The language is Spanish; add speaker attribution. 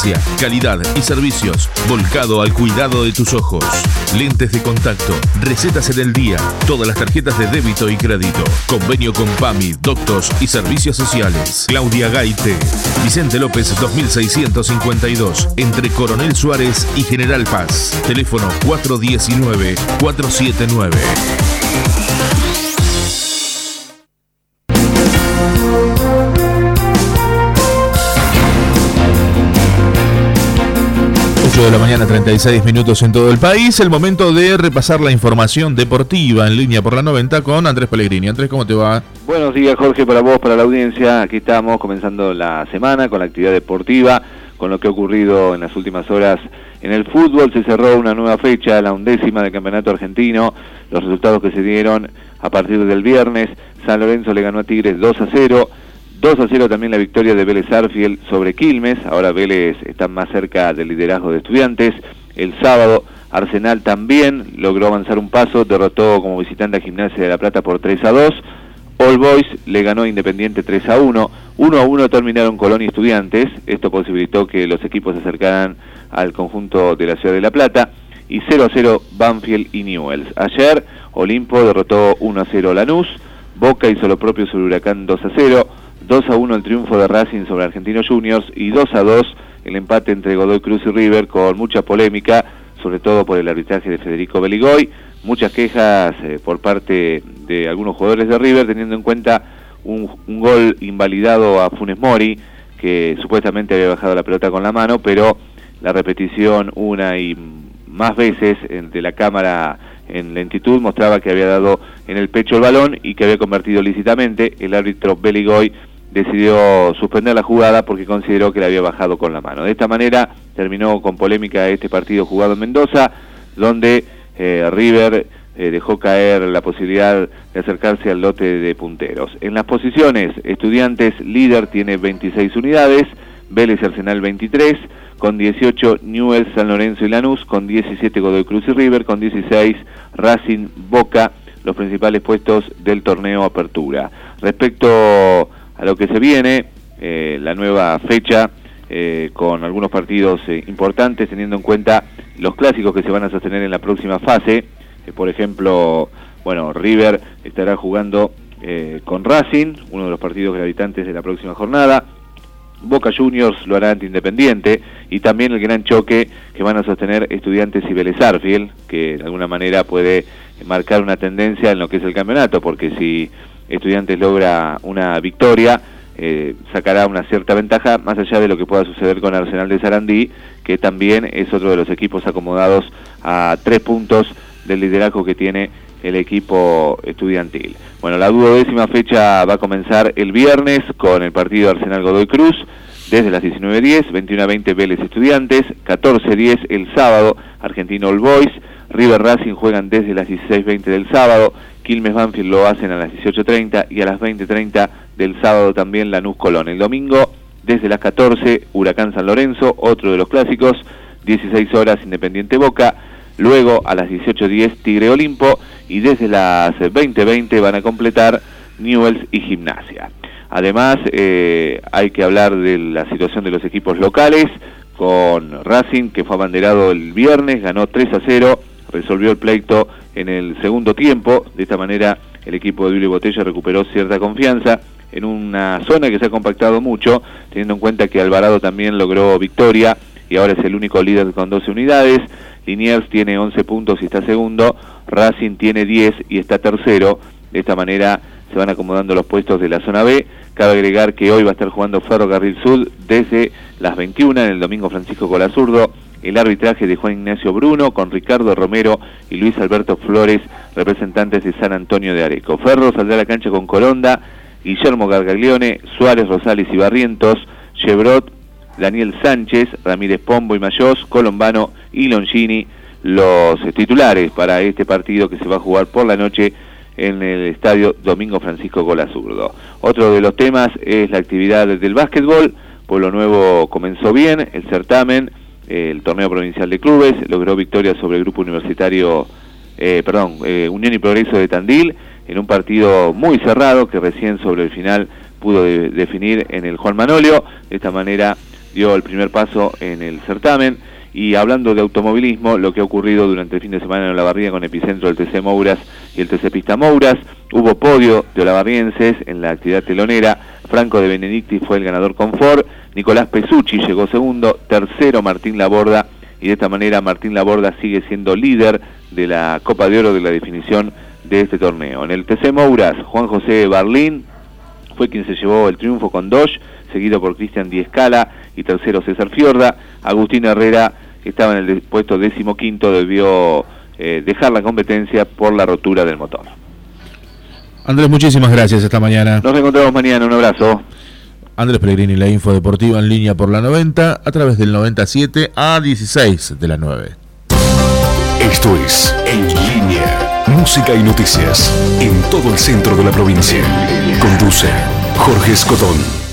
Speaker 1: experiencia, calidad y servicios volcado al cuidado de tus ojos. Lentes de contacto, recetas en el día, todas las tarjetas de débito y crédito. Convenio con PAMI, Doctos y Servicios Sociales. Claudia Gaite, Vicente López 2652, entre Coronel Suárez y General Paz. Teléfono 419-479. 8 de la mañana, 36 minutos en todo el país. El momento de repasar la información deportiva en línea por la 90 con Andrés Pellegrini. Andrés, ¿cómo te va?
Speaker 2: Buenos días, Jorge, para vos, para la audiencia. Aquí estamos comenzando la semana con la actividad deportiva, con lo que ha ocurrido en las últimas horas en el fútbol. Se cerró una nueva fecha, la 11ª del campeonato argentino. Los resultados que se dieron a partir del viernes: San Lorenzo le ganó a Tigres 2-0. 2-0 también la victoria de Vélez Sarsfield sobre Quilmes. Ahora Vélez está más cerca del liderazgo de Estudiantes. El sábado Arsenal también logró avanzar un paso, derrotó como visitante a Gimnasia de La Plata por 3-2. All Boys le ganó a Independiente 3-1. 1-1 terminaron Colón y Estudiantes. Esto posibilitó que los equipos se acercaran al conjunto de la ciudad de La Plata. Y 0-0 Banfield y Newell's. Ayer Olimpo derrotó 1-0 Lanús. Boca hizo lo propio sobre Huracán 2-0. 2-1 el triunfo de Racing sobre Argentinos Juniors y 2-2 el empate entre Godoy Cruz y River, con mucha polémica, sobre todo por el arbitraje de Federico Beligoy, muchas quejas por parte de algunos jugadores de River, teniendo en cuenta un gol invalidado a Funes Mori, que supuestamente había bajado la pelota con la mano, pero la repetición una y más veces de la cámara en lentitud mostraba que había dado en el pecho el balón y que había convertido lícitamente. El árbitro Beligoy decidió suspender la jugada porque consideró que la había bajado con la mano. De esta manera terminó con polémica este partido jugado en Mendoza, donde River dejó caer la posibilidad de acercarse al lote de punteros. En las posiciones, Estudiantes líder tiene 26 unidades, Vélez y Arsenal 23, con 18 Newell's, San Lorenzo y Lanús, con 17 Godoy Cruz y River, con 16 Racing, Boca, los principales puestos del torneo Apertura. Respecto a lo que se viene, la nueva fecha, con algunos partidos importantes, teniendo en cuenta los clásicos que se van a sostener en la próxima fase. Por ejemplo, River estará jugando con Racing, uno de los partidos gravitantes de la próxima jornada. Boca Juniors lo hará ante Independiente, y también el gran choque que van a sostener Estudiantes y Vélez Sarsfield, que de alguna manera puede marcar una tendencia en lo que es el campeonato, porque si Estudiantes logra una victoria, sacará una cierta ventaja, más allá de lo que pueda suceder con Arsenal de Sarandí, que también es otro de los equipos acomodados a 3 puntos del liderazgo que tiene el equipo estudiantil. La 12ª fecha va a comenzar el viernes con el partido Arsenal-Godoy Cruz desde las 19:10, 21:20 Vélez Estudiantes, 14:10 el sábado Argentino All Boys, River Racing juegan desde las 16:20 del sábado, Quilmes Banfield lo hacen a las 18:30 y a las 20:30 del sábado también Lanús Colón. El domingo desde las 14 Huracán San Lorenzo, otro de los clásicos, 16 horas Independiente Boca. Luego a las 18:10 Tigre Olimpo, y desde las 20:20 van a completar Newell's y Gimnasia. Además hay que hablar de la situación de los equipos locales, con Racing, que fue abanderado el viernes, ganó 3-0, resolvió el pleito en el segundo tiempo. De esta manera el equipo de Julio Botella recuperó cierta confianza en una zona que se ha compactado mucho, teniendo en cuenta que Alvarado también logró victoria y ahora es el único líder con 12 unidades. Liniers tiene 11 puntos y está segundo, Racing tiene 10 y está tercero. De esta manera se van acomodando los puestos de la zona B. Cabe agregar que hoy va a estar jugando Ferrocarril Sud desde las 21 en el Domingo Francisco Colazurdo. El arbitraje de Juan Ignacio Bruno, con Ricardo Romero y Luis Alberto Flores, representantes de San Antonio de Areco. Ferro saldrá a la cancha con Coronda, Guillermo Gargaglione, Suárez, Rosales y Barrientos, Chevrot, Daniel Sánchez, Ramírez Pombo y Mayós, Colombano y Longini, los titulares para este partido que se va a jugar por la noche en el estadio Domingo Francisco Colazurdo. Otro de los temas es la actividad del básquetbol. Pueblo Nuevo comenzó bien el certamen, el torneo provincial de clubes, logró victoria sobre el grupo universitario, Unión y Progreso de Tandil, en un partido muy cerrado que recién sobre el final pudo definir en el Juan Manolio. De esta manera dio el primer paso en el certamen. Y hablando de automovilismo, lo que ha ocurrido durante el fin de semana en Olavarría con epicentro del TC Mouras y el TC Pista Mouras, hubo podio de olavarrienses en la actividad telonera. Franco de Benedicti fue el ganador con Ford, Nicolás Pesucci llegó segundo, tercero Martín Laborda, y de esta manera Martín Laborda sigue siendo líder de la Copa de Oro de la definición de este torneo. En el TC Mouras, Juan José Barlín fue quien se llevó el triunfo con Dodge, seguido por Cristian Di Scala y tercero César Fiorda. Agustín Herrera, que estaba en el puesto 15º, debió dejar la competencia por la rotura del motor.
Speaker 1: Andrés, muchísimas gracias esta mañana.
Speaker 2: Nos encontramos mañana, un abrazo.
Speaker 1: Andrés Pellegrini, la info deportiva en línea por la 90, a través del 97 a 16 de la 9.
Speaker 3: Esto es En Línea. Música y noticias en todo el centro de la provincia. Conduce Jorge Escotón.